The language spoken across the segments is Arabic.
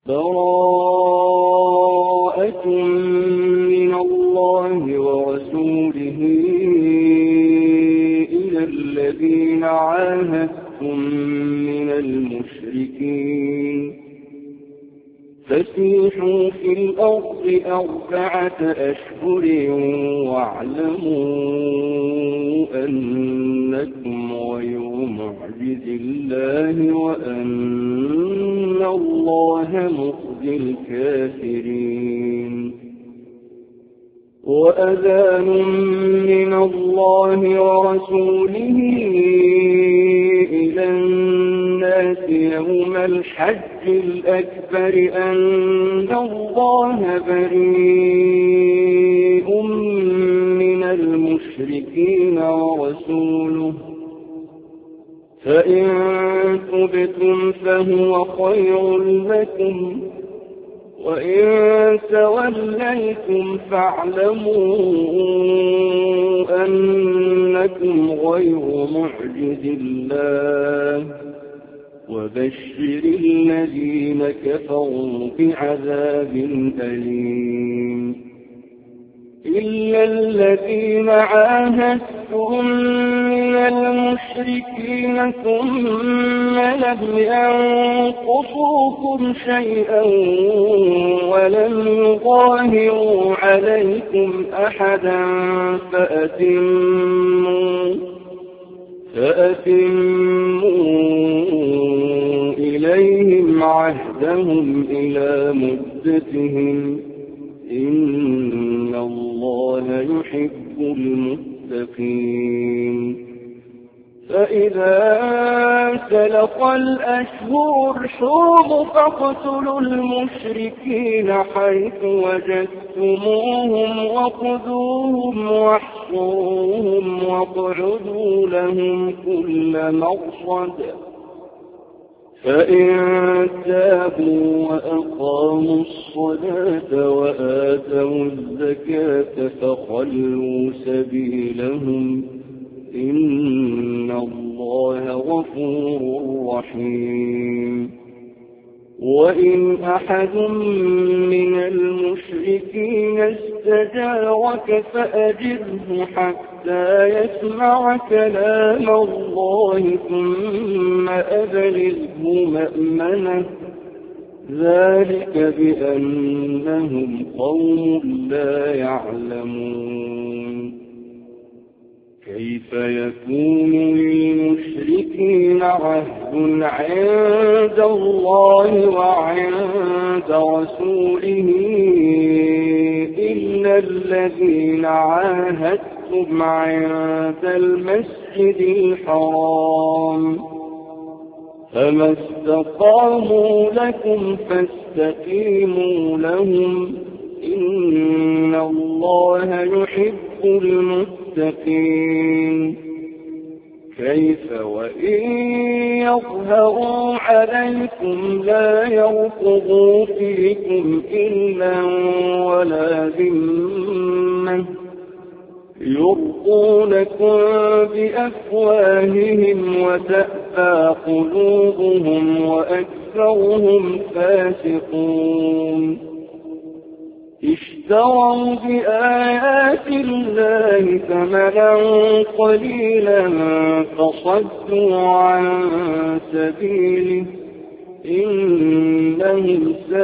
براءة من الله ورسوله إلى الذين عاهدتم من المشركين فسيحوا في الأرض 4 أشهر واعلموا أنكم غير معجز الله وأن الله مخزي الكافرين وأذان من الله ورسوله إلى الناس يوم الحج الأكبر أن الله بريء من المشركين ورسوله فإن تبتم فهو خير لكم وإن توليتم فاعلموا أنكم غير معجز الله وبشر الذين كفروا بعذاب أليم إلا الذين عاهدتم من المشركين ثم لم ينقصوكم شيئا ولم يظاهروا عليكم أحدا فأتموا إليهم عهدهم إلى مدتهم إن الله يحب المتقين فإذا سلخ الأشهر الحرم فاقتلوا المشركين حيث وجدتموهم وخذوهم واحصروهم واقعدوا لهم كل مرصد فإن تابوا وأقاموا الصلاة وآتوا الزكاة فخلوا سبيلهم إن الله غفور رحيم وإن أحد من المشركين استجارك فأجره حتى يسمع كلام الله ثم أبلغه مأمنه ذلك بأنهم قوم لا يعلمون كيف يكون للمشركين عهد عند الله وعند رسوله إلا الذين عاهدتم عند المسجد الحرام فما استقاموا لكم فاستقيموا لهم إن الله يحب المتقين كيف وإن يظهروا عليكم لا يرقبوا فيكم إلا ولا ذمة يرضونكم بأفواههم وتأبى قلوبهم وأكثرهم فاسقون اشتروا بآيات الله ثمنا قليلا فصدوا عن سبيله إنهم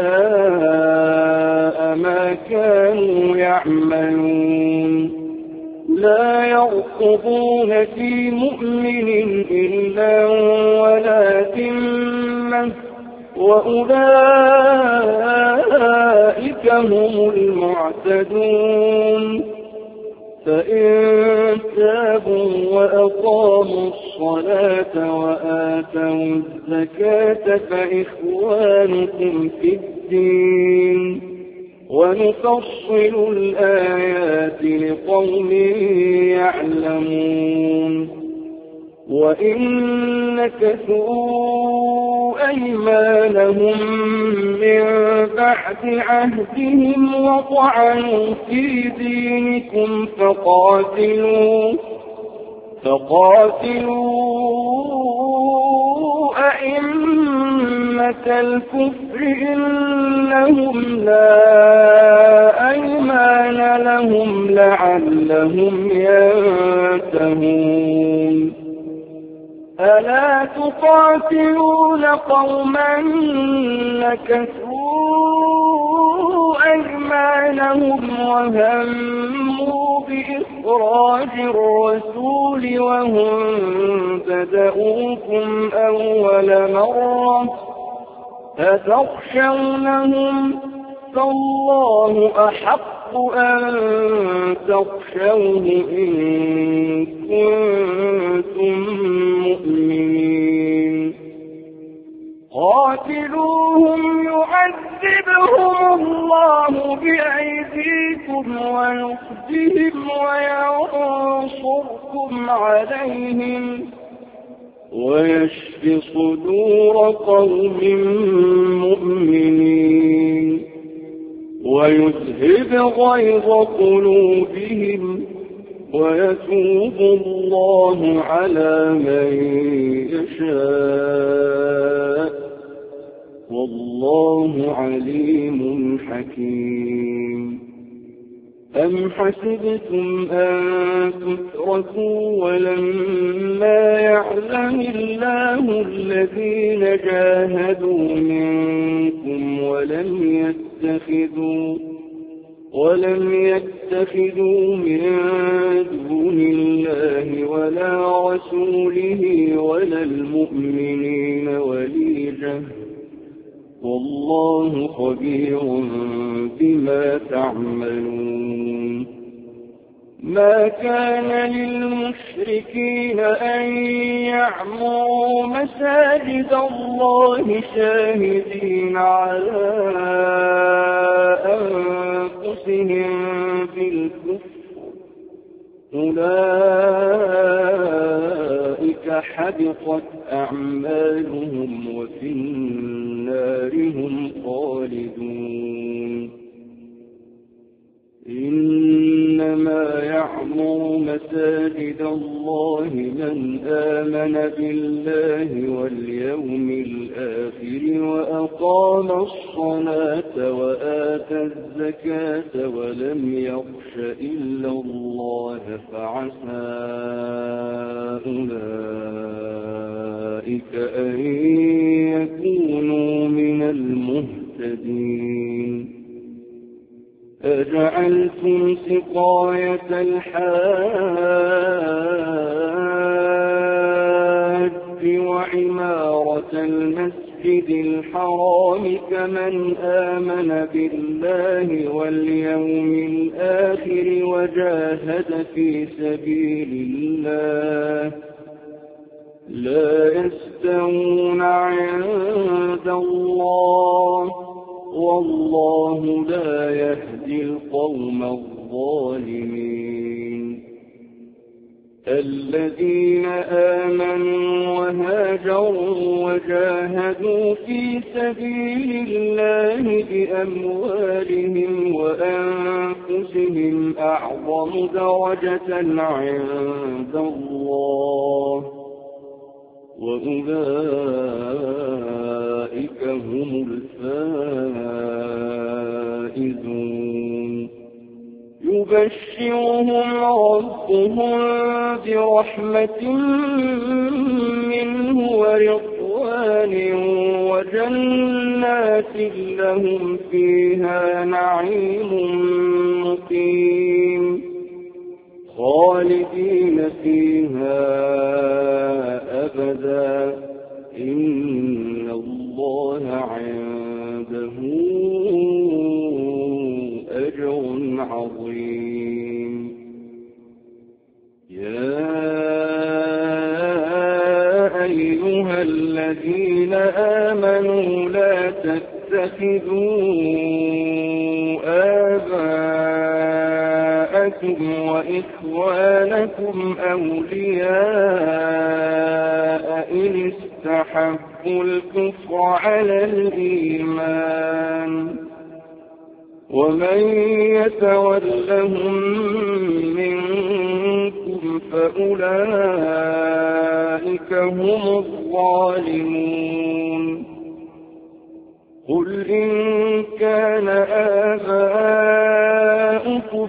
ساء ما كانوا يعملون لا يرقبون في مؤمن إلا ولا ذمة وأولئك هم المعتدون فإن تابوا وأقاموا الصلاة وآتوا الزكاة فإخوانكم في الدين ونفصل الآيات لقوم يعلمون وإن نكثوا أيمانهم من بعد عهدهم وطعنوا في دينكم فقاتلوا أئمة الكفر إنهم لا أيمان لهم لعلهم ينتهون ألا تقاتلون قوما نكثوا أيمانهم وهموا بإخراج الرسول وهم بدؤوكم أول مرة أتخشونهم فالله أحق أن تخشوه إن كنتم مؤمنين قاتلوهم يعذبهم الله بأيديكم ويخزهم وينصركم عليهم ويشف صدور قوم مؤمنين ويذهب غيظ قلوبهم ويتوب الله على من يشاء والله عليم حكيم أم حسبتم أن تتركوا ولما يعلم الله الذين جاهدوا منكم ولم يتخذوا من دون الله ولا رسوله ولا المؤمنين وليجة والله خبير بما تعملون ما كان للمشركين أن يعمروا مساجد الله شاهدين على أنفسهم بالكفر أولئك حبطت أعمالهم وفي النار هم خالدون إنما يعمر مساجد الله من آمن بالله واليوم الآخر وأقام الصلاة وآتى الزكاة ولم يخش إلا الله فعسى أولئك أن يكونوا من المهتدين أجعلتم سقاية الحاج وعمارة المسجد الحرام كمن آمن بالله واليوم الآخر وجاهد في سبيل الله لا يستوون عند الله والله لا يهدي القوم الظالمين الذين آمنوا وهاجروا وجاهدوا في سبيل الله بأموالهم وأنفسهم أعظم درجة عند الله وأولئك هم الفائزون يبشرهم ربهم برحمة منه ورضوان وجنات لهم فيها نعيم مقيم خالدين فيها أبدا إن الله عنده أجر عظيم يا أيها الذين آمنوا لا تتخذوا آباءكم وإخوانكم أولياء إن استحبوا الكفر على الإيمان ومن يتولهم منكم فأولئك هم الظالمون. قل إن كان آباؤكم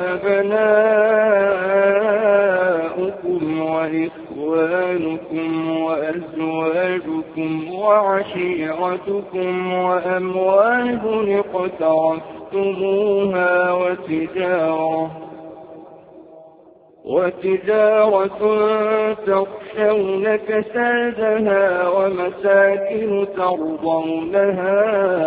وأبناؤكم وإخوانكم وأزواجكم وعشيرتكم وأموال اقترفتموها وتجارة تخشون كسادها ومساكن ترضونها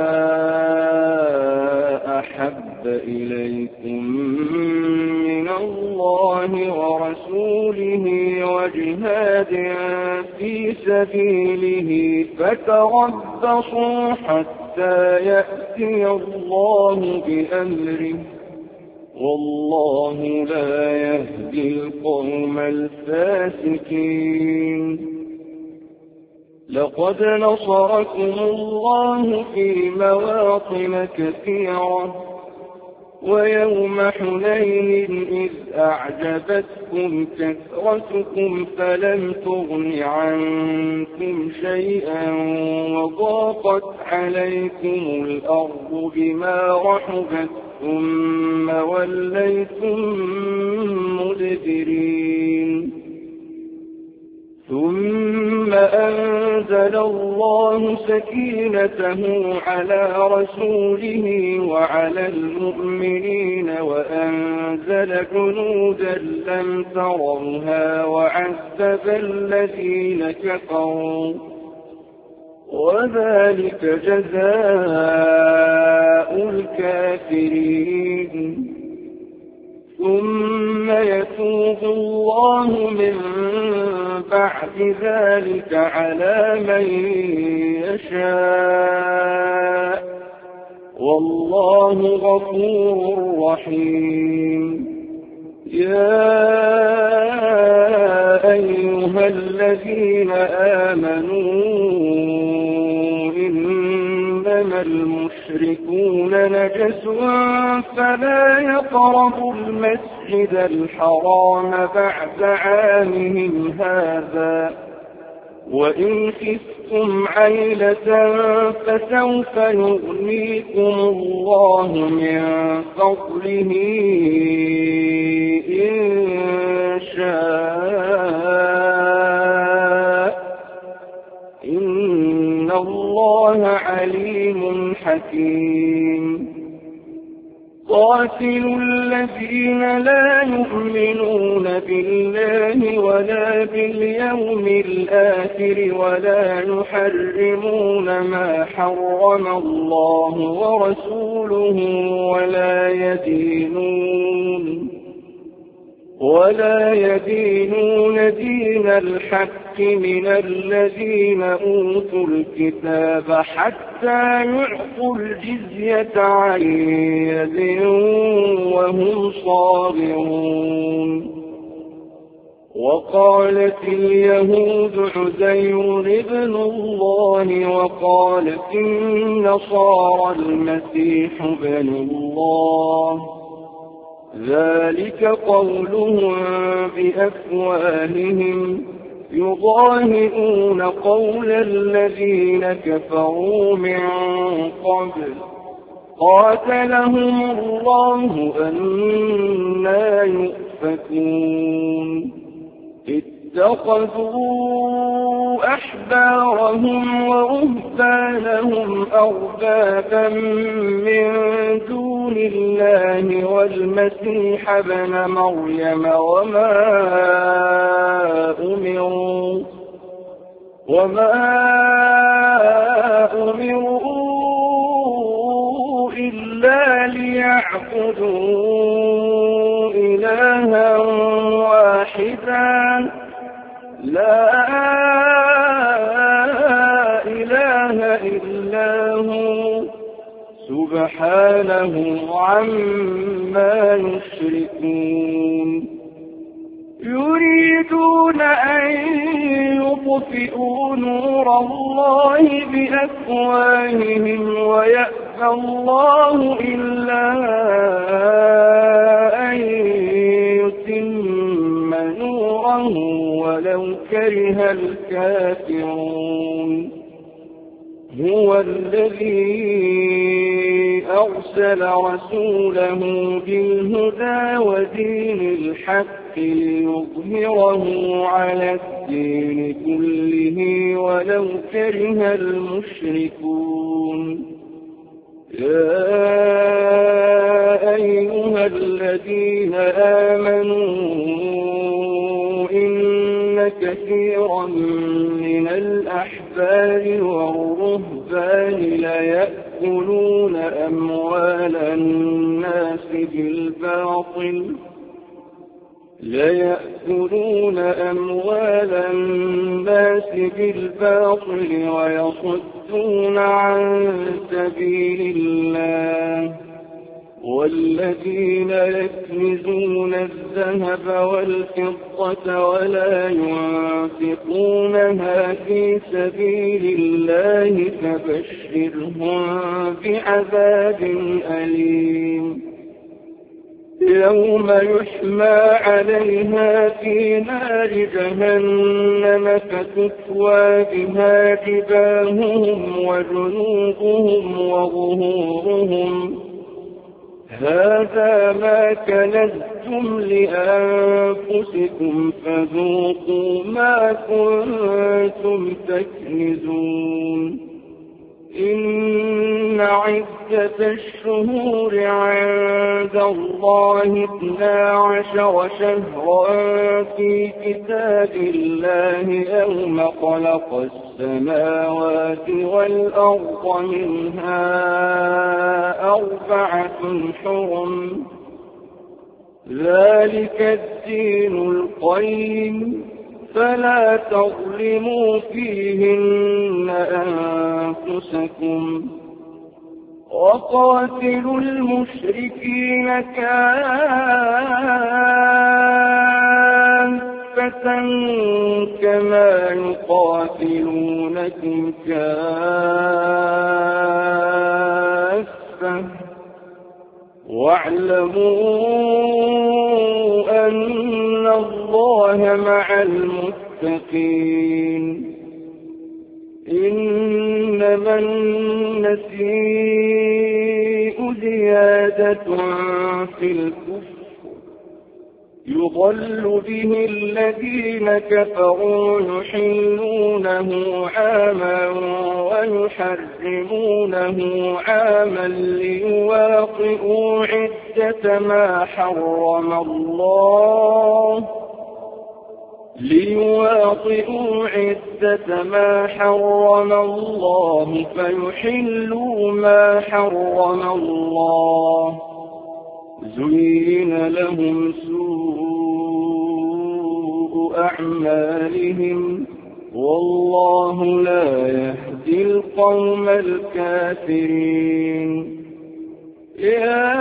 أحب إليكم من الله ورسوله وجهاد في سبيله فتربصوا حتى يأتي الله بأمره والله لا يهدي القوم الفاسقين. لقد نصركم الله في مواطن كثيرة ويوم حنين إذ أعجبتكم كثرتكم فلم تغن عنكم شيئا وضاقت عليكم الأرض بما رحبت ثم وليتم مدبرين. ثم أنزل الله سكينته على رسوله وعلى المؤمنين وأنزل جنودا لم تروها وعذب الذين كفروا وذلك جزاء الكافرين. ثم يتوب الله من بعد ذلك على من يشاء والله غفور رحيم. يا أيها الذين آمنوا إنما المشركون نجس فلا يقربوا المسجد الحرام بعد عامهم هذا وإن خفتم عيلة فسوف يغنيكم الله من فضله إن شاء إن الله عليم حكيم. قاتلوا الذين لا يؤمنون بالله ولا باليوم الآخر ولا يحرمون ما حرم الله ورسوله ولا يدينون دين الحق من الذين أوتوا الكتاب حتى يعطوا الجزية عن يد وهم صاغرون. وقالت اليهود عزير ابن الله وقالت النصارى المسيح ابن الله ذلك قولهم بأفواههم يضاهئون قول الذين كفروا من قبل قاتلهم الله أنى يؤفكون. اتخذوا أحبارهم ورهبانهم أربابا من دون الله والمسيح ابن مريم وما أمروا إلا ليعبدوا إلها واحدا لا إله إلا هو سبحانه عما يشركون. يريدون أن يطفئوا نور الله بأفواههم ويأبى الله إلا أن يتم نوره كره الكافرون هو الذي أرسل رسوله بالهدى ودين الحق ليظهره على الدين كله ولو كره المشركون يا أيها الذين آمنوا إن كثيرا من الأحبار والرهبان ليأكلون أموال الناس بالباطل ويصدون عن سبيل الله والذين يكنزون الذهب والفضة ولا ينفقونها في سبيل الله فبشرهم بعذاب أليم يوم يحمى عليها في نار جهنم فتكوى بها جباههم وجنوبهم وظهورهم هذا ما كنزتم لأنفسكم فذوقوا ما كنتم تكنزون إن عدة الشهور عند الله 12 شهرا في كتاب الله يوم خلق السماوات والأرض منها 4 حرم ذلك الدين القيم فلا تظلموا فيهن أنفسكم وقاتلوا المشركين كافة كما يقاتلونكم كافة واعلموا أن الله مع المتقين إنما النسيء زيادة في الكفر يضل به الذين كفروا يحلونه عاما ويحرمونه عاما ليواطئوا عدة ما حرم الله فيحلوا ما حرم الله زين لهم سوء أعمالهم والله لا يهدي القوم الكافرين يا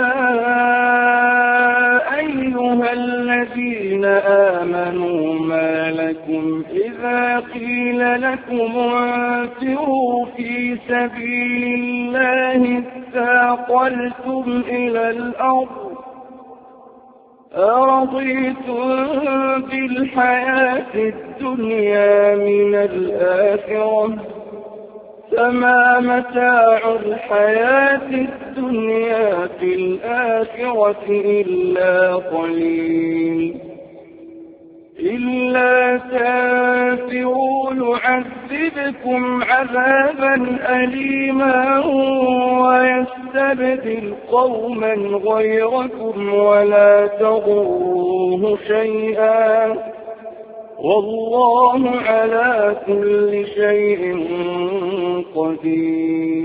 أيها الذين آمنوا ما لكم إذا قيل لكم انفروا في سبيل الله اثاقلتم إلى الأرض أرضيتم بالحياة الدنيا من الآخرة فما متاع الحياة الدنيا في الآخرة إلا قليل إلا تنفروا يعذبكم عذابا أليما ويستبدل قوما غيركم ولا تضروه شيئا والله على كل شيء قدير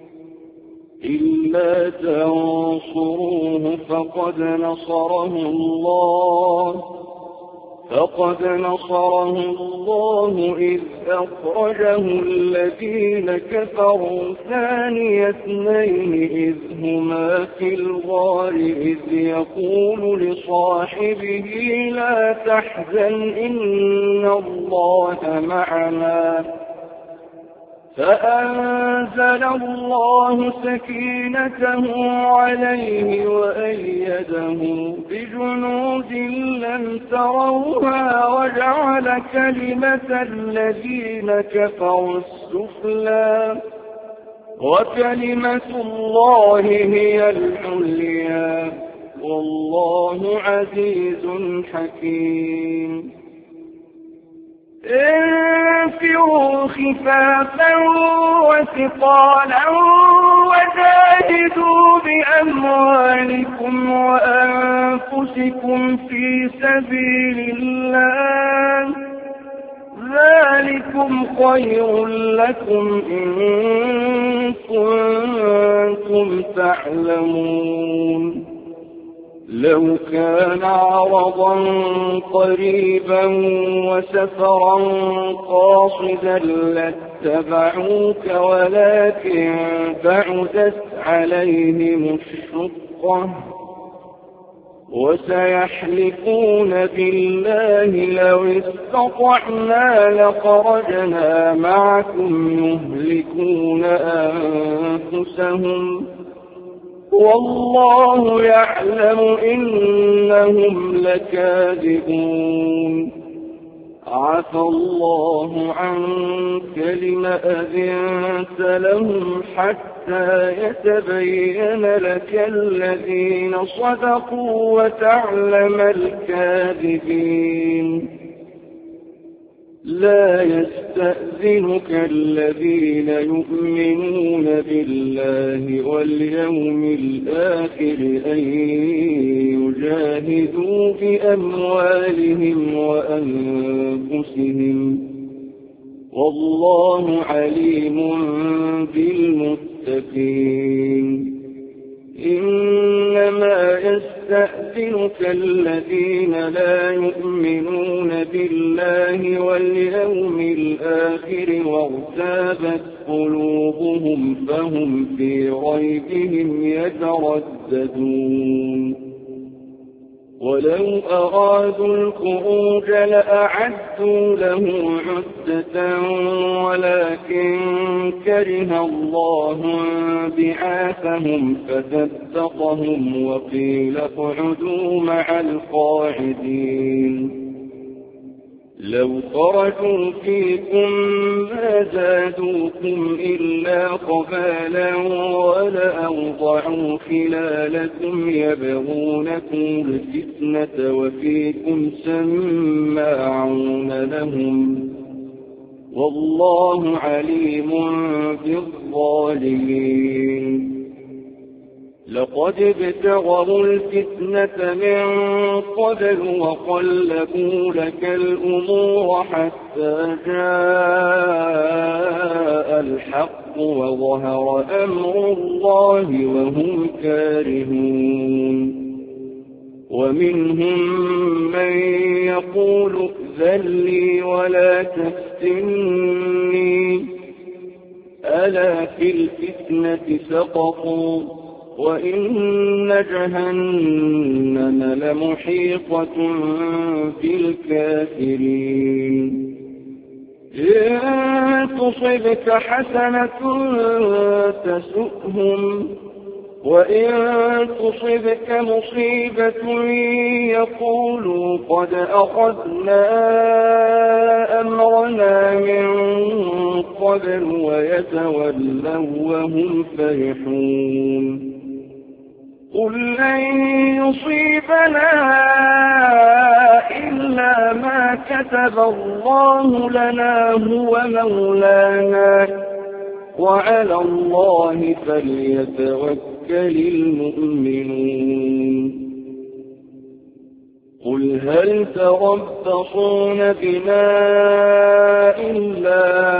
إلا تنصروه فقد نصره الله إذ أخرجه الذين كفروا ثاني اثنين إذ هما في الغار إذ يقول لصاحبه لا تحزن إن الله معنا فأنزل الله سكينته عليه وأيده بجنود لم تروها وجعل كلمة الذين كفروا السفلى وكلمة الله هي العليا والله عزيز حكيم انفروا خفافا وثقالا وجاهدوا بأموالكم وأنفسكم في سبيل الله ذلكم خير لكم إن كنتم تعلمون لو كان عرضا قريبا وسفرا قاصدا لاتبعوك ولكن بعدت عليهم الشقة وسيحلفون بالله لو استطعنا لخرجنا معكم يهلكون أنفسهم والله يعلم إنهم لكاذبون عفى الله عنك لم أذنت لهم حتى يتبين لك الذين صدقوا وتعلم الكاذبين لا يستأذنك الذين يؤمنون بالله واليوم الآخر أن يجاهدوا بأموالهم وأنفسهم والله عليم بالمتقين إنما يستأذنك الذين لا يؤمنون بالله واليوم الآخر وارتابت قلوبهم فهم في ريبهم يترددون ولو أرادوا الخروج لأعدوا له عدة ولكن كره الله بعاثهم فثبطهم وقيل اقعدوا مع القاعدين لو خرجوا فيكم ما زادوكم إلا قبالا ولأوضعوا خلالكم يبغونكم الفتنة وفيكم سماعون لهم والله عليم بالظالمين لقد ابتغوا الفتنة من قبل وقلبوا لك الأمور حتى جاء الحق وظهر أمر الله وهم كارهون ومنهم من يقول ائذن لي ولا تفتني ألا في الفتنة سقطوا وإن جهنم لمحيطة بالكافرين إن تصبك حسنة تسؤهم وإن تصبك مصيبة يقولوا قد أخذنا أمرنا من قبل ويتولوا وهم فرحون قل لن يصيبنا إلا ما كتب الله لنا هو مولانا وعلى الله فليتوكل المؤمنون قل هل تربصون بنا إلا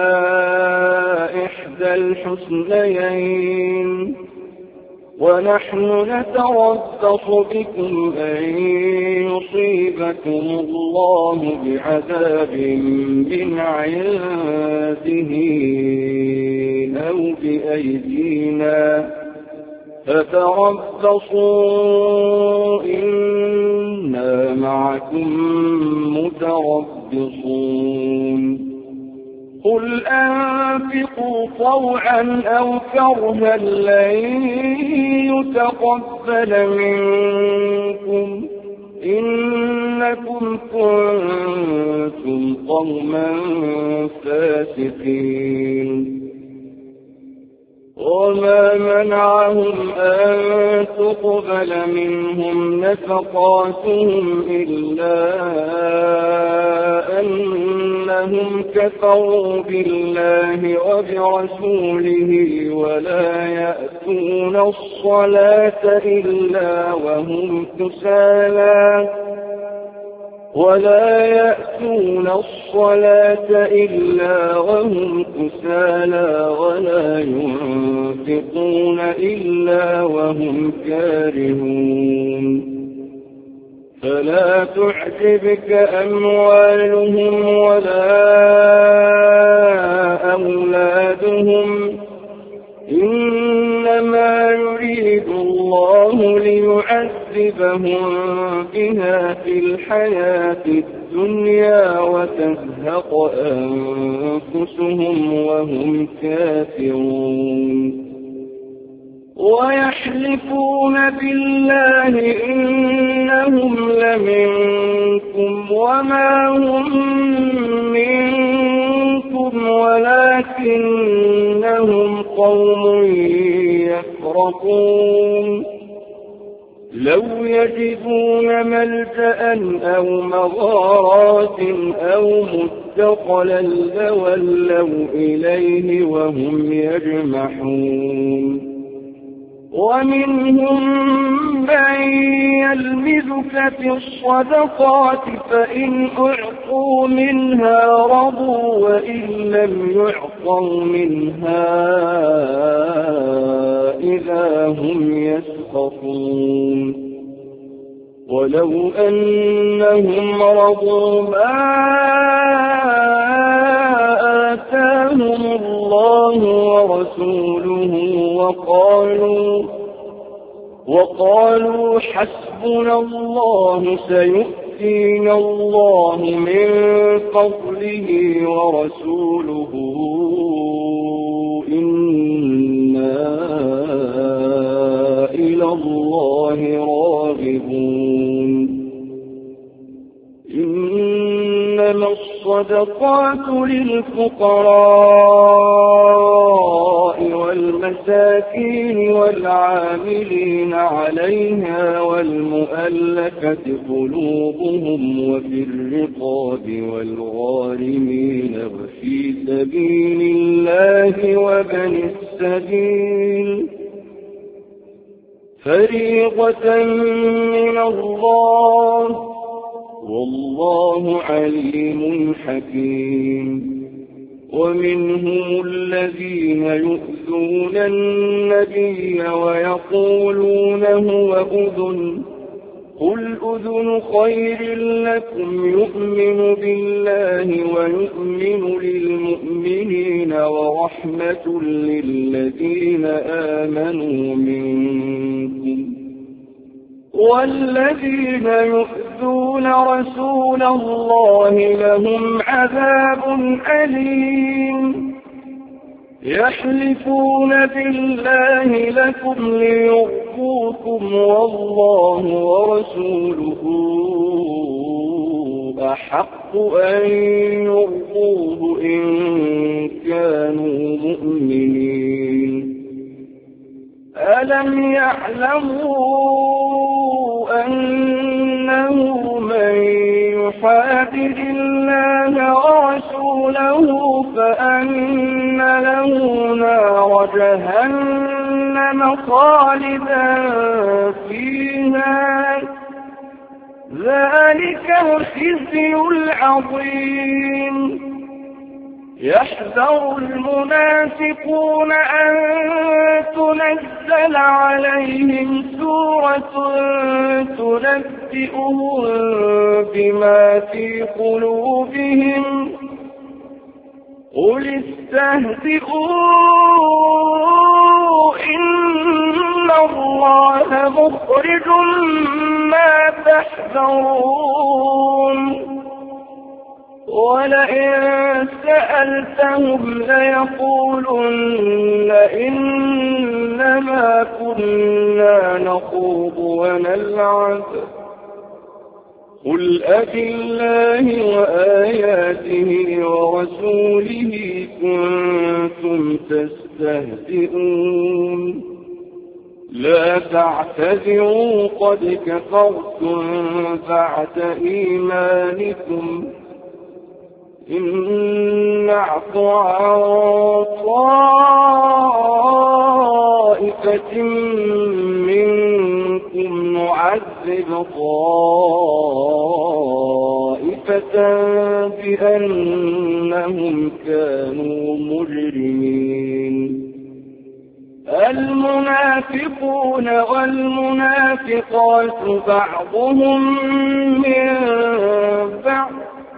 إحدى الحسنيين ونحن نتربص بكم أن يصيبكم الله بعذاب من عنده أو بأيدينا فتربصوا إنا معكم متربصون قل أنفقوا طوعا أو كرها لن يتقبل منكم إنكم كنتم قوما فاسقين. وما منعهم أن تقبل منهم نفقاتهم إلا أنهم كفروا بالله وبرسوله ولا يأتون الصلاة إلا وهم كسالى ولا ينفقون إلا وهم كارهون. فلا تعجبك أموالهم ولا أولادهم إنما يريد الله ليعذبهم بها في الحياة الدنيا وتزهق أنفسهم وهم كافرون. ويحلفون بالله إنهم لمنكم وما هم منكم ولكنهم قوم يفرقون. لو يجدون ملجأ أو مغارات أو مدخلا لولوا إليه وهم يجمحون. ومنهم من يلمزك في الصدقات فإن أعطوا منها رضوا وإن لم يعطوا منها إذا هم يسخطون. ولو أنهم رضوا ما آتاهم الله ورسوله وقالوا حسبنا الله سيؤتينا الله من فضله ورسوله إنا إلى الله راغبون. إنما الصدقات للفقراء والمساكين والعاملين عليها والمؤلفة قلوبهم وفي الرقاب والغارمين وفي سبيل الله وابن السبيل فريضة من الله والله عليم حكيم. ومنهم الذين يؤذون النبي ويقولون هو أذن قل أذن خير لكم يؤمن بالله ويؤمن للمؤمنين ورحمة للذين آمنوا منكم والذين يؤذون رسول الله لهم عذاب أليم. يحلفون بالله لكم ليرضوكم والله ورسوله أحق أن يرضوه إن كانوا مؤمنين. ألم يعلموا أنه من يحادد الله ورسوله فأن له نار جهنم خالدا فيها ذلك الخزي العظيم. يحذر المنافقون أن تنزل عليهم سورة تنبئهم بما في قلوبهم قل استهزئوا إن الله مخرج ما تحذرون. ولئن سألتهم ليقولن إنما كنا نخوض ونلعب قل أبالله وآياته ورسوله كنتم تستهزئون لا تعتذروا قد كفرتم بعد إيمانكم إن نعف عن طائفة منكم نعذب طائفة بأنهم كانوا مجرمين المنافقون والمنافقات بعضهم من بعض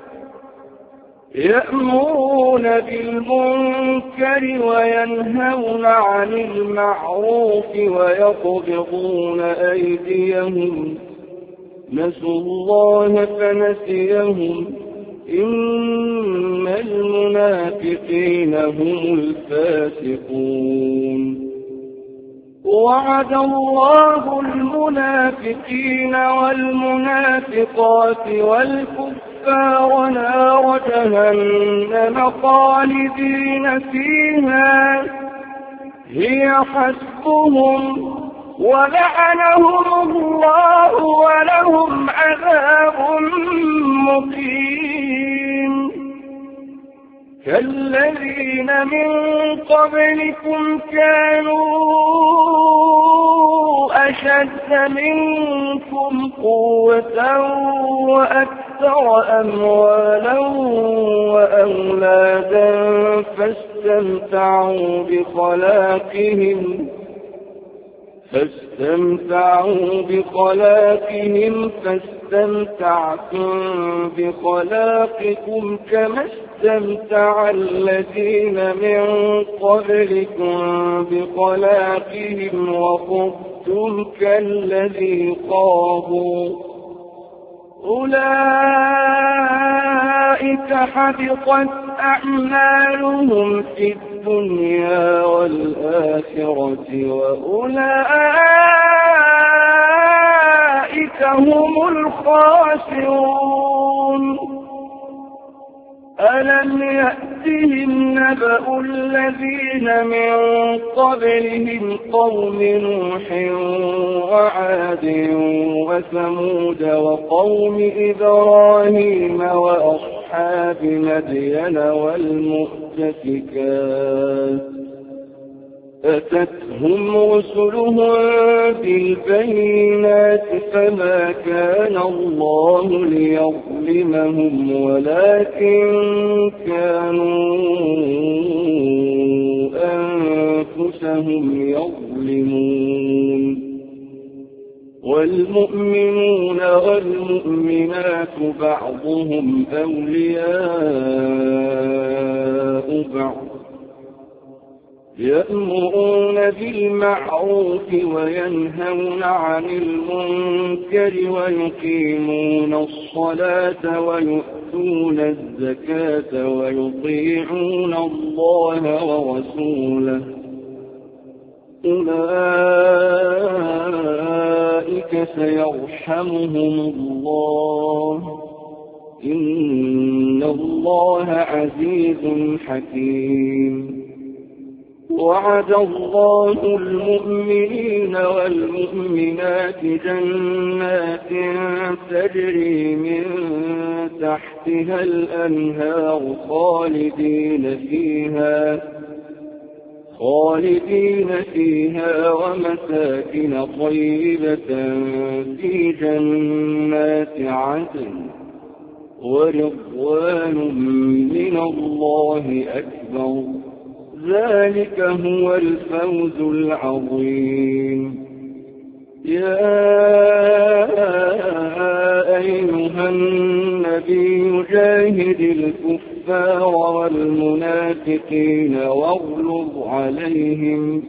يأمرون بالمنكر وينهون عن المعروف ويقبضون أيديهم نسوا الله فنسيهم إن المنافقين هم الفاسقون وعد الله المنافقين والمنافقات والكفار نار جهنم خالدين فيها هي حسبهم ولعنهم الله ولهم عذاب مقيم كالذين من قبلكم كانوا أشد منكم قوة وأكثر أموالا وأولادا فاستمتعوا بخلاقهم فاستمتعتم بخلاقكم كما استمتع الذين من قبلكم بخلاقهم وخضتم كالذي خاضوا أولئك حبطت أعمالهم في الدنيا والآخرة وأولئك هم الخاسرون ألم يأتهم نبأ الذين من قبلهم قوم نوح وعاد وثمود وقوم إبراهيم وأصحاب مدين والمؤتفكات أتتهم رسلهم بالبينات فما كان الله ليظلمهم ولكن كانوا أنفسهم يظلمون والمؤمنون والمؤمنات بعضهم أولياء بعض يأمرون بالمعروف وينهون عن المنكر ويقيمون الصلاة ويؤتون الزكاة ويطيعون الله ورسوله أولئك سيرحمهم الله إن الله عزيز حكيم وعد الله المؤمنين والمؤمنات جنات تجري من تحتها الأنهار خالدين فيها ومساكن طيبة في جنات عدن ورضوان من الله أكبر ذلك هو الفوز العظيم يا أيها النبي جاهد الكفار والمنافقين واغلظ عليهم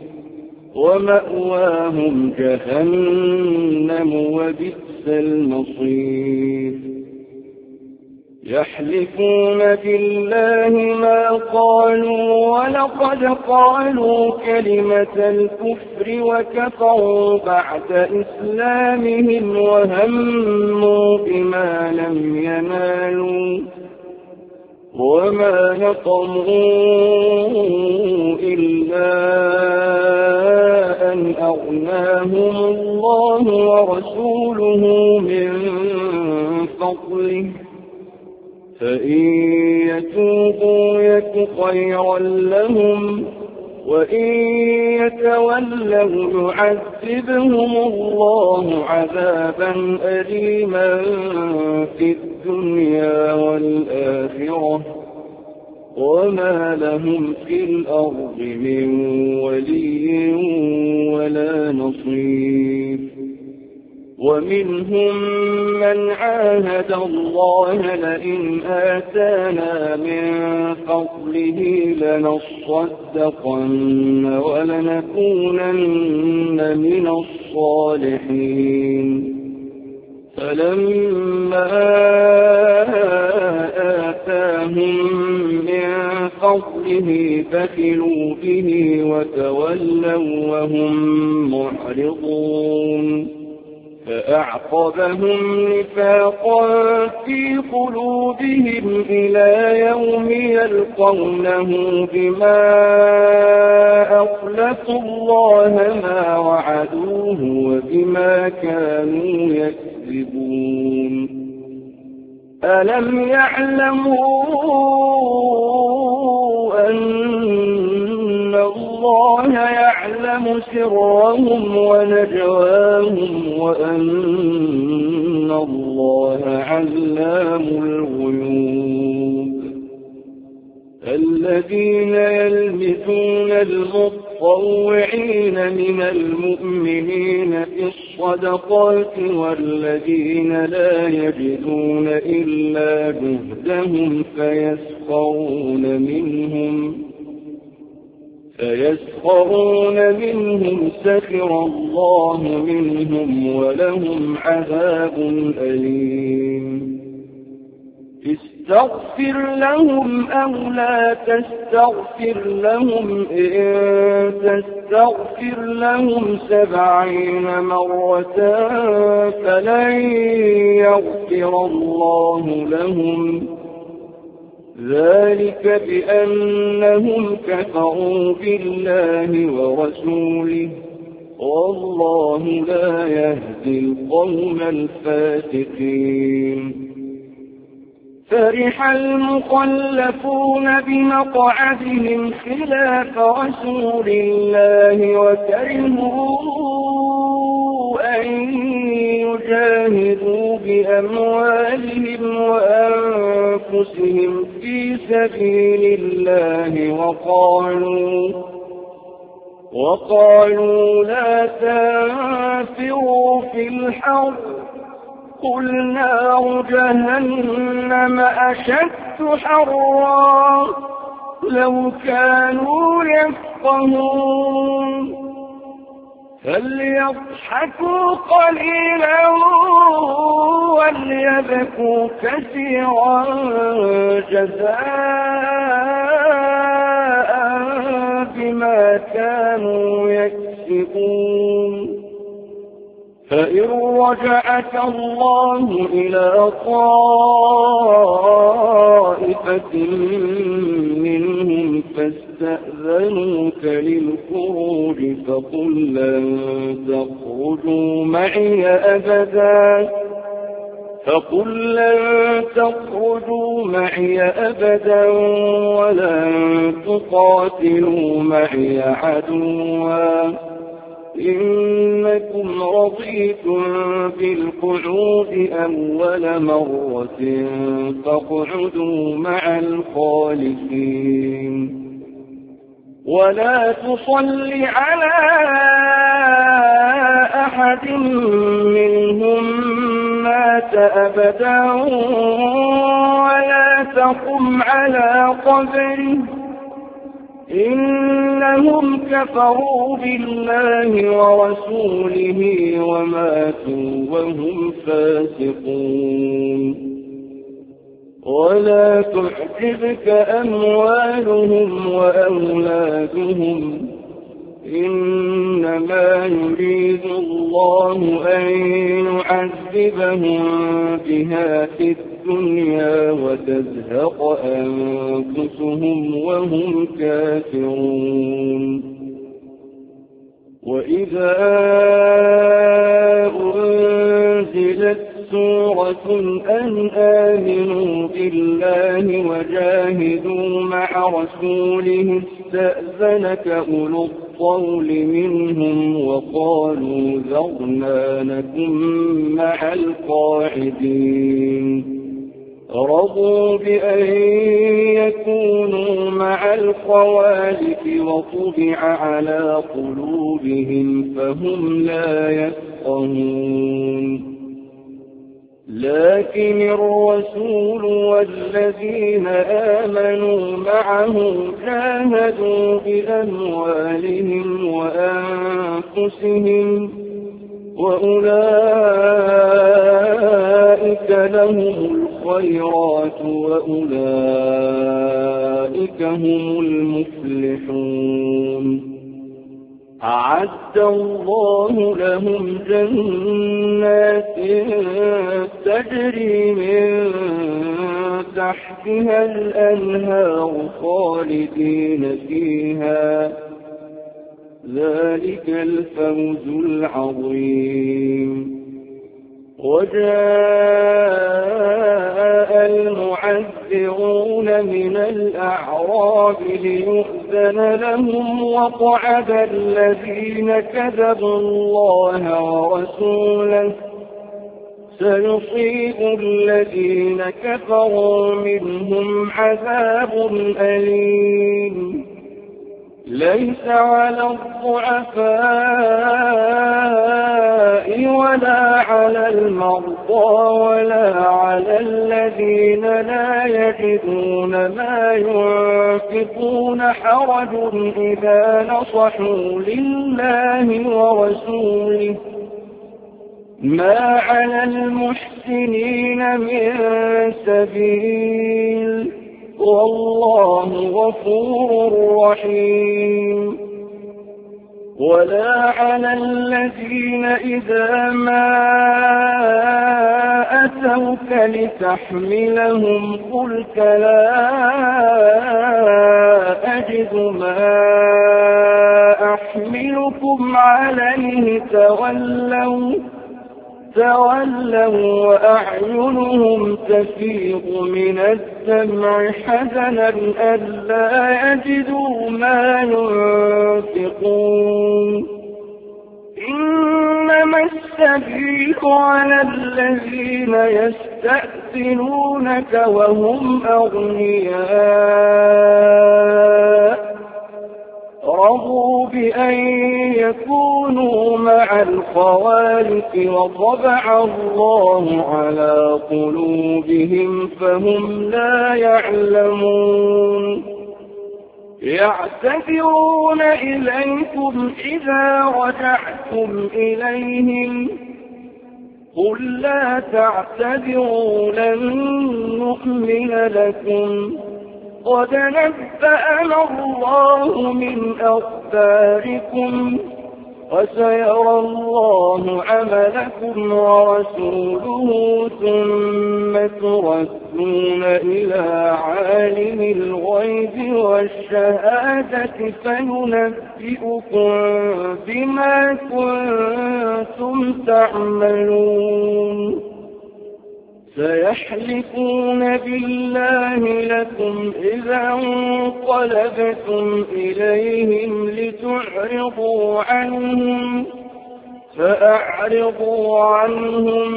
ومأواهم جهنم وبئس المصير يحلفون بالله ما قالوا ولقد قالوا كلمة الكفر وكفروا بعد إسلامهم وهموا بما لم ينالوا وما نقموا إلا أن أغناهم الله ورسوله من فضله فإن يتوبوا يك خيرا لهم وإن يتولوا يعذبهم الله عذابا أليما في الدنيا والآخرة وما لهم في الأرض من ولي ولا نصير ومنهم من عاهد الله لئن آتانا من فضله لنصدقن ولنكونن من الصالحين فلما آتاهم من فضله بخلوا به وتولوا وهم معرضون فأعقبهم نفاقا في قلوبهم إلى يوم يلقونه بما أخلفوا الله ما وعدوه وبما كانوا يكذبون ألم يعلموا أن الله يعلم سرهم ونجواهم وأن الله علام الغيوب الذين يلمزون المطوعين من المؤمنين في الصدقات والذين لا يجدون إلا جهدهم فيسخرون منهم سخر الله منهم ولهم عذاب أليم استغفر لهم أو لا تستغفر لهم إن تستغفر لهم 70 مرة فلن يغفر الله لهم ذلك بأنهم كفروا بالله ورسوله والله لا يهدي القوم الفاسقين فرح المخلفون بمقعدهم خلاف رسول الله وكرهوا أن يجاهدوا بأموالهم وأنفسهم في سبيل الله وقالوا لا تنفروا في الحر قل نار جهنم أشد حرا لو كانوا يفقهون فليضحكوا قليلا وليبكوا كثيرا جزاء بما كانوا يكسبون فإن رجعك الله إلى طائفة منهم فاستأذنوك للخروج فقل لن تخرجوا معي أبدا ولن تقاتلوا معي عدوا إنكم رضيتم بالقعود أول مرة فاقعدوا مع الخالفين ولا تصل على أحد منهم مات أبدا ولا تقم على قبره إنهم كفروا بالله ورسوله وماتوا وهم فاسقون ولا تعجبك أموالهم وأولادهم إنما يريد الله أن يعذبهم بها في الدنيا وتزهق أنفسهم وهم كافرون. وإذا أنزلت سورة أن آمنوا بالله وجاهدوا مع رسوله استأذنك أولو الطول منهم وقالوا ذرنا نكن مع القاعدين رضوا بأن يكونوا مع الخوالف وطبع على قلوبهم فهم لا يفقهون. لكن الرسول والذين آمنوا معه جاهدوا بأموالهم وأنفسهم وأولئك لهم الخيرات وأولئك هم المفلحون. أعد الله لهم جنات تجري من تحتها الأنهار خالدين فيها ذلك الفوز العظيم. وجاء المعذرون من الأعراب ليؤذن لهم وقعد الذين كذبوا الله ورسوله سيصيب الذين كفروا منهم عذاب أليم. ليس على الضعفاء ولا على المرضى ولا على الذين لا يجدون ما ينفقون حرج إذا نصحوا لله ورسوله ما على المحسنين من سبيل والله غفور رحيم. ولا على الذين إذا ما أتوك لتحملهم قلت لا أجد ما أحملكم عليه تولوا وأعينهم تفيض من الدمع حزنا ألا يجدوا ما ينفقون. إنما السبيل على الذين يستأذنونك وهم أغنياء رضوا بأن يكونوا مع الخوالف وطبع الله على قلوبهم فهم لا يعلمون. يعتذرون إليكم إذا رجعتم إليهم قل لا تعتذروا لن نؤمن لكم قد نبأنا الله من أخباركم وسيرى الله عملكم ورسوله ثم تردون إلى عالم الغيب والشهادة فينبئكم بما كنتم تعملون. سيحلفون بالله لكم إذا انقلبتم إليهم لتعرضوا عنهم فأعرضوا عنهم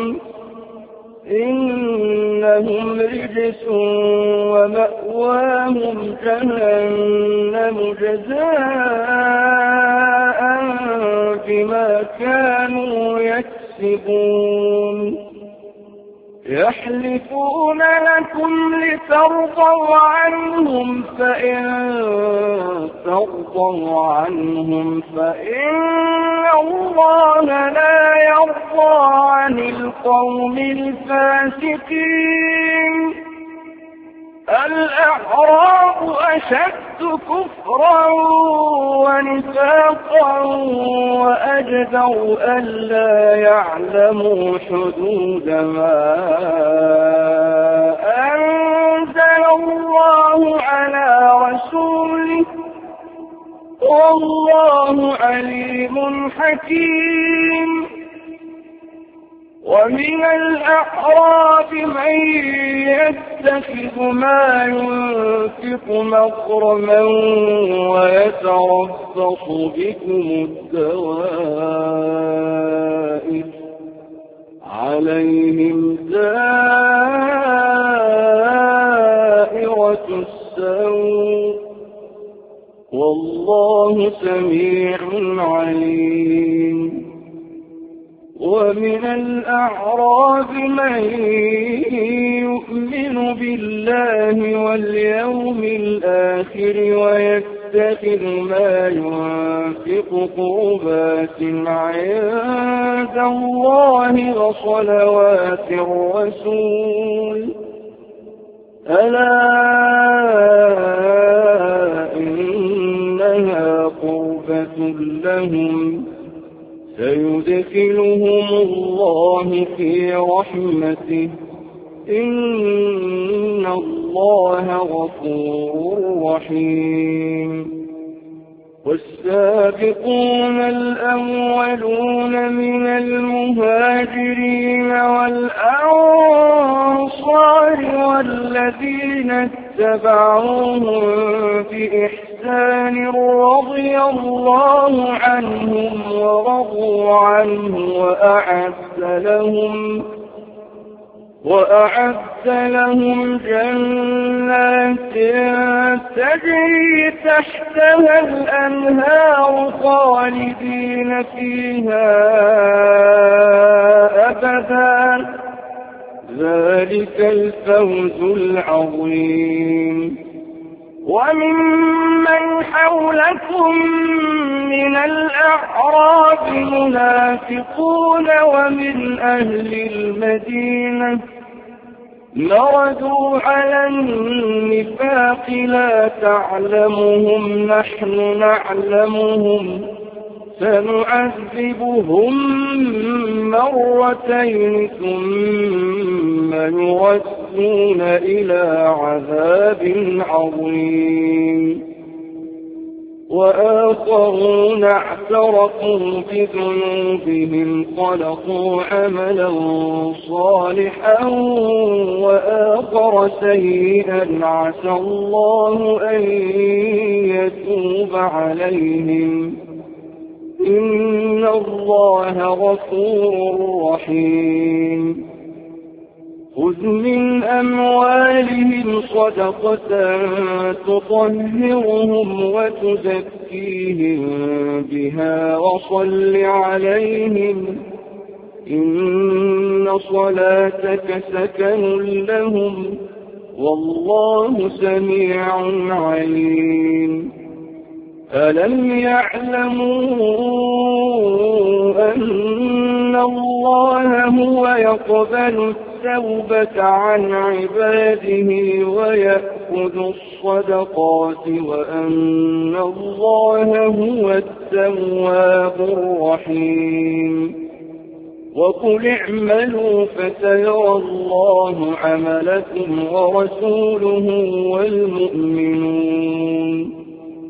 إنهم رجس ومأواهم جهنم جزاء بما كانوا يكسبون. يحلفون لكم لترضوا عنهم فإن ترضوا عنهم فإن الله لا يرضى عن القوم الفاسقين. الأعراب أشد كفرا ونفاقا وأجدر ألا يعلموا حدود ما أنزل الله على رسوله والله عليم حكيم. ومن الأعراب من يتخذ ما ينفق مغرما ويتربص بكم الدوائر عليهم دائرة السوء والله سميع عليم. ومن الأعراب من يؤمن بالله واليوم الآخر ويتخذ ما ينفق قربات عند الله وصلوات الرسول ألا إنها قربة لهم سيدخلهم الله في رحمته إن الله غفور رحيم. والسابقون الأولون من المهاجرين والأنصار والذين اتبعوهم بإحسان رضي الله عنهم ورضوا عنه وأعد لهم جنات تجري تحتها الأنهار خالدين فيها أبدا ذلك الفوز العظيم. وممن حولكم من الأعراب منافقون ومن أهل المدينة مردوا على النفاق لا تعلمهم نحن نعلمهم سنعذبهم مرتين ثم يردون إلى عذاب عظيم. وآخرون اعترفوا بذنوبهم خلقوا عملا صالحا وآخر سيئا عسى الله أن يتوب عليهم إن الله غفور رحيم. خذ من أموالهم صدقة تطهرهم وتزكيهم بها وصل عليهم إن صلاتك سكن لهم والله سميع عليم. ألم يعلموا أن الله هو يقبل التوبة عن عباده ويأخذ الصدقات وأن الله هو التواب الرحيم. وقل اعملوا فسيرى الله عملكم ورسوله والمؤمنون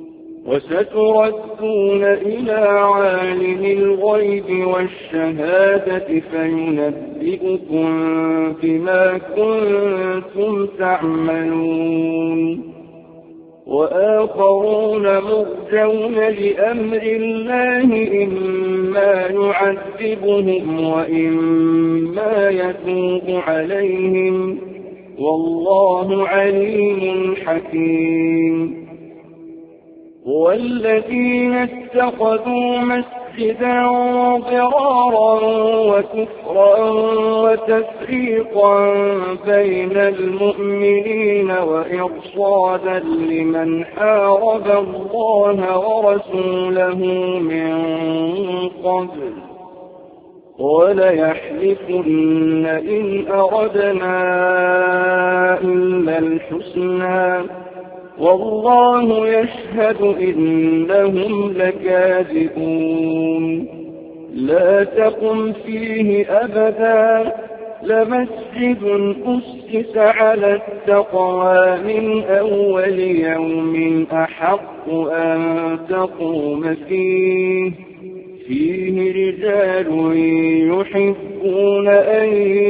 وستردون إلى عالم الغيب والشهادة فينبئكم بما كنتم تعملون. وآخرون مرجون لأمر الله إما يعذبهم وإما يتوب عليهم والله عليم حكيم. والذين اتخذوا مسجدا ضرارا وكفرا وتفريقا بين المؤمنين وإرصادا لمن حارب الله ورسوله من قبل وليحلفن إن أردنا إلا الحسنى والله يشهد إنهم لكاذبون لا تقم فيه أبدا لمسجد أسس على التقوى من أول يوم أحق أن تقوم فيه رجال يحبون أن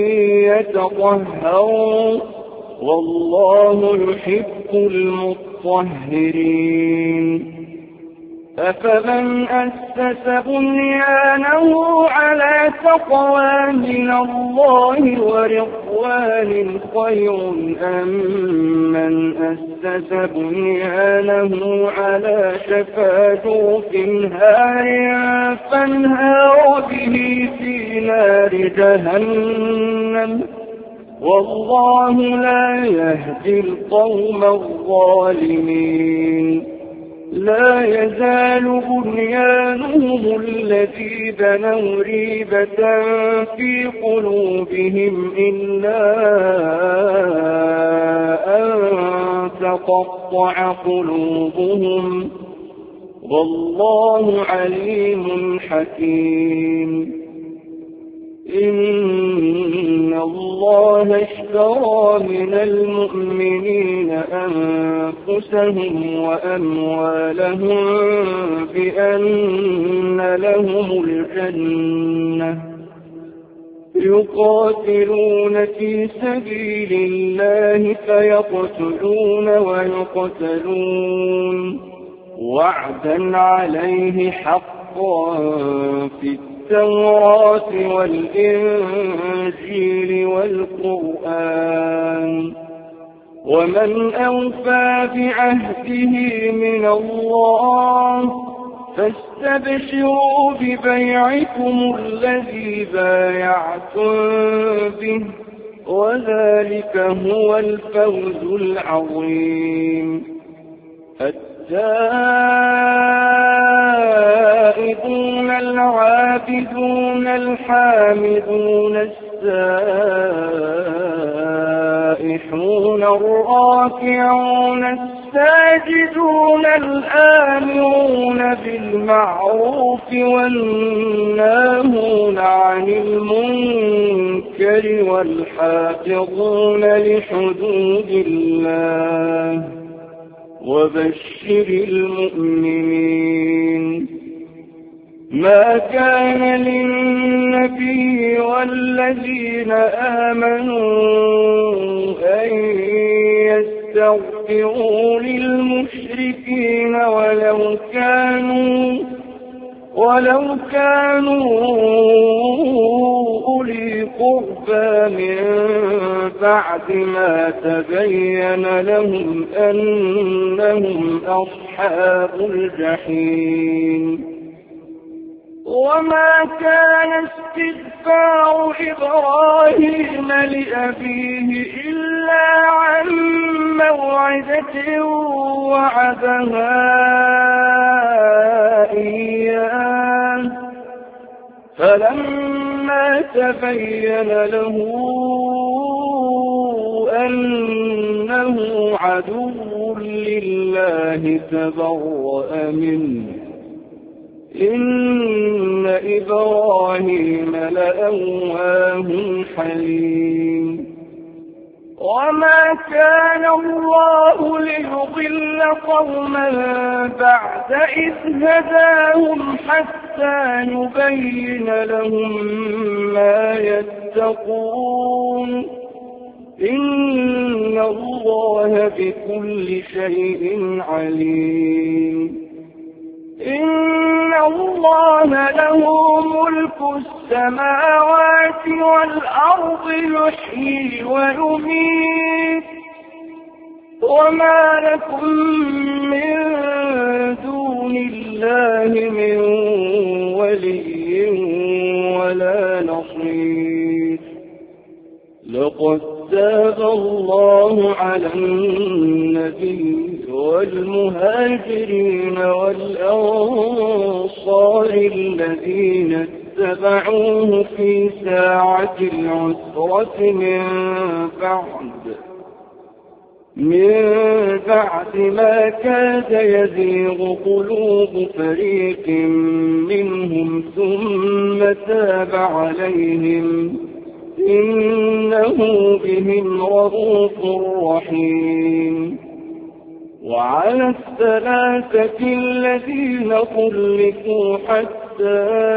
يتطهروا والله يحب المطهرين أفمن أسس بنيانه على تقوى من الله ورضوان خير أم من أسس بنيانه على شفا جرف هار فانهار به في نار جهنم والله لا يهدي القوم الظالمين لا يزال بنيانهم الذي بنوا ريبة في قلوبهم إلا أن تقطع قلوبهم والله عليم حكيم إن الله اشترى من المؤمنين أنفسهم وأموالهم بأن لهم الجنة يقاتلون في سبيل الله فيقتلون ويقتلون وعدا عليه حقا في التوراة والإنجيل والقرآن ومن أوفى بعهده من الله فاستبشروا ببيعكم الذي بايعتم به وذلك هو الفوز العظيم التائبون العابدون الحامدون السائحون الراكعون الساجدون الآمرون بالمعروف والناهون عن المنكر والحافظون لحدود الله وبشر المؤمنين ما كان للنبي والذين آمنوا أن يستغفروا للمشركين ولو كانوا أولي قربى من بعد ما تبين لهم أنهم أصحاب الجحيم وما كان استغفار إبراهيم لأبيه إلا عن موعدة وعدها إياه فلما تبين له أنه عدو لله تبرأ منه إن إبراهيم لأواه حليم وما كان الله ليضل قوما بعد إذ هداهم حتى يبين لهم ما يتقون إن الله بكل شيء عليم إن الله له ملك السماوات والأرض يحيي ويميت وما لكم من دون الله من ولي ولا نصير لقد تاب الله على النبي والمهاجرين والأنصار الذين اتبعوه في ساعة العسرة من بعد ما كاد يزيغ قلوب فريق منهم ثم تاب عليهم إنه بهم رءوف رحيم. وعلى الثلاثة الذين خلفوا حتى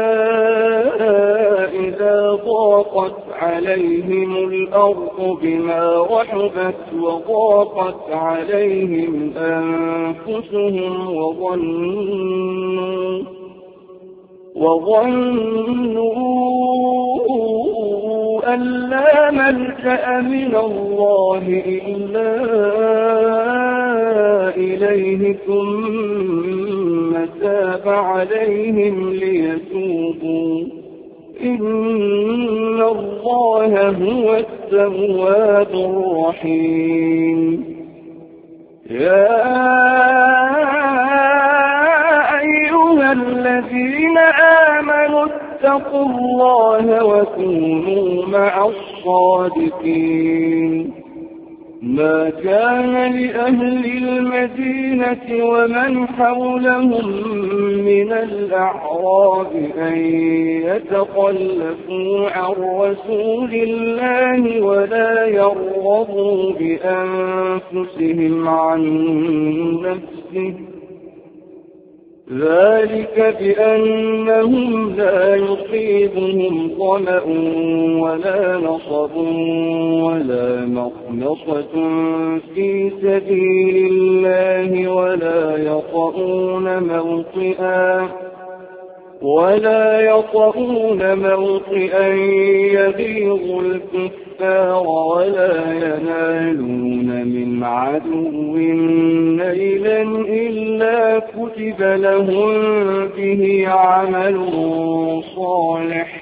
إذا ضاقت عليهم الأرض بما رحبت وضاقت عليهم أنفسهم وظنوا أن لا ملجأ من الله إلا إليه ثم تاب عليهم ليتوبوا إن الله هو التواب الرحيم. يا أيها الذين آمنوا اتقوا الله وكونوا مع الصادقين. ما كان لأهل المدينة ومن حولهم من الأعراب أن يتخلفوا عن رسول الله ولا يرغبوا بأنفسهم عن نفسه، ذلك بأنهم لا يصيبهم ظمأ ولا نصب ولا مخمصة في سبيل الله ولا يطؤون موطئا يغيظ الكفار ولا ينالون من عدو نيلا إلا كتب لهم به عمل صالح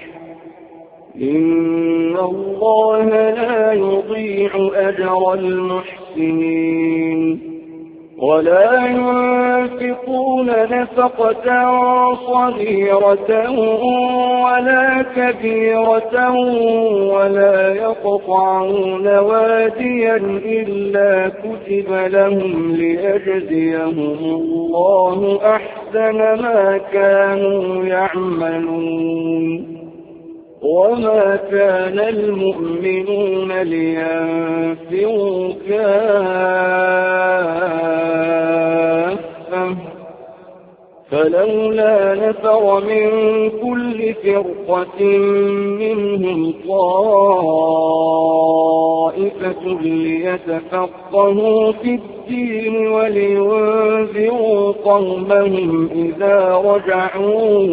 إن الله لا يضيع أجر المحسنين. ولا ينفقون نفقة صغيرة ولا كبيرة ولا يقطعون واديا إلا كتب لهم ليجزيهم الله أحسن ما كانوا يعملون. وما كان المؤمنون لينفروا كافة فلولا نفر من كل فرقة منهم طائفة ليتفقهوا في الدين ولينذروا قومهم إذا رجعوا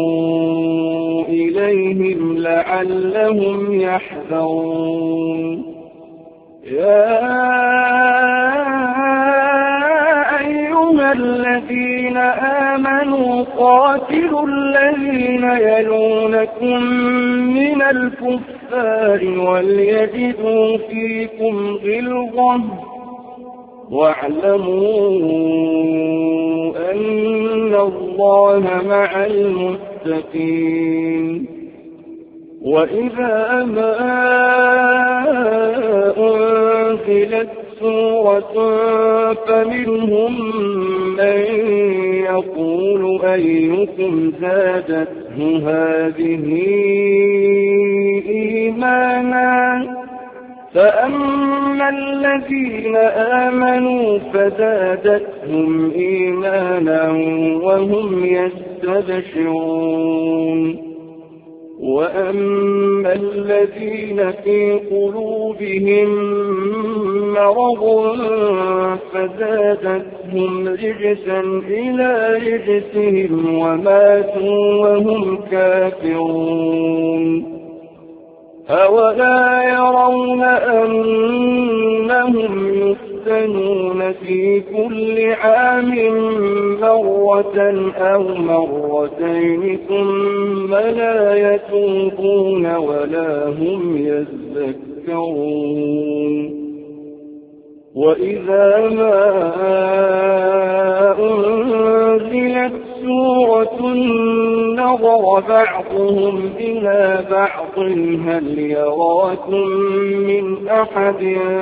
إليهم لعلهم يحذرون. يا أيها الذين آمنوا قاتلوا الذين يلونكم من الكفار وليجدوا فيكم غلظة واعلموا أن الله مع المتقين. وإذا ما أنزلت سورة فمنهم من يقول أيكم زادته هذه إيمانا فأما الذين آمنوا فزادتهم إيمانا وهم يستبشرون. وأما الذين في قلوبهم مرض فزادتهم رجسا إلى رجسهم وماتوا وهم كافرون. أولا يرون أنهم يفتنون في كل عام مرة أو مرتين ثم لا يتوبون ولا هم يذكرون. وإذا ما أنزلت سورة نظر بعضهم إلى بعض هل يراكم من أحد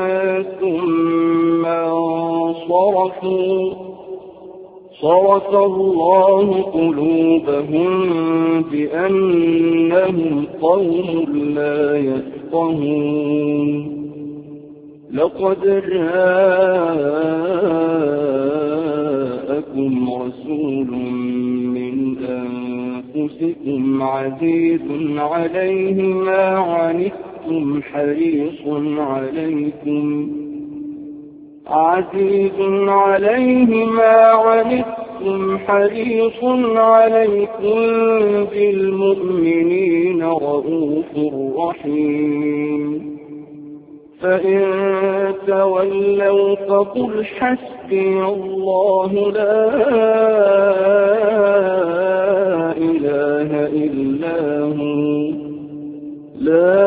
ثم انصرفوا صرف الله قلوبهم بأنهم قوم لا يفقهون لقد جاءكم رسول من أنفسكم عزيز عليه ما عنتم حريص عليكم بالمؤمنين رؤوف رحيم فإن تولوا فقل حسبي الله لا إله إلا هو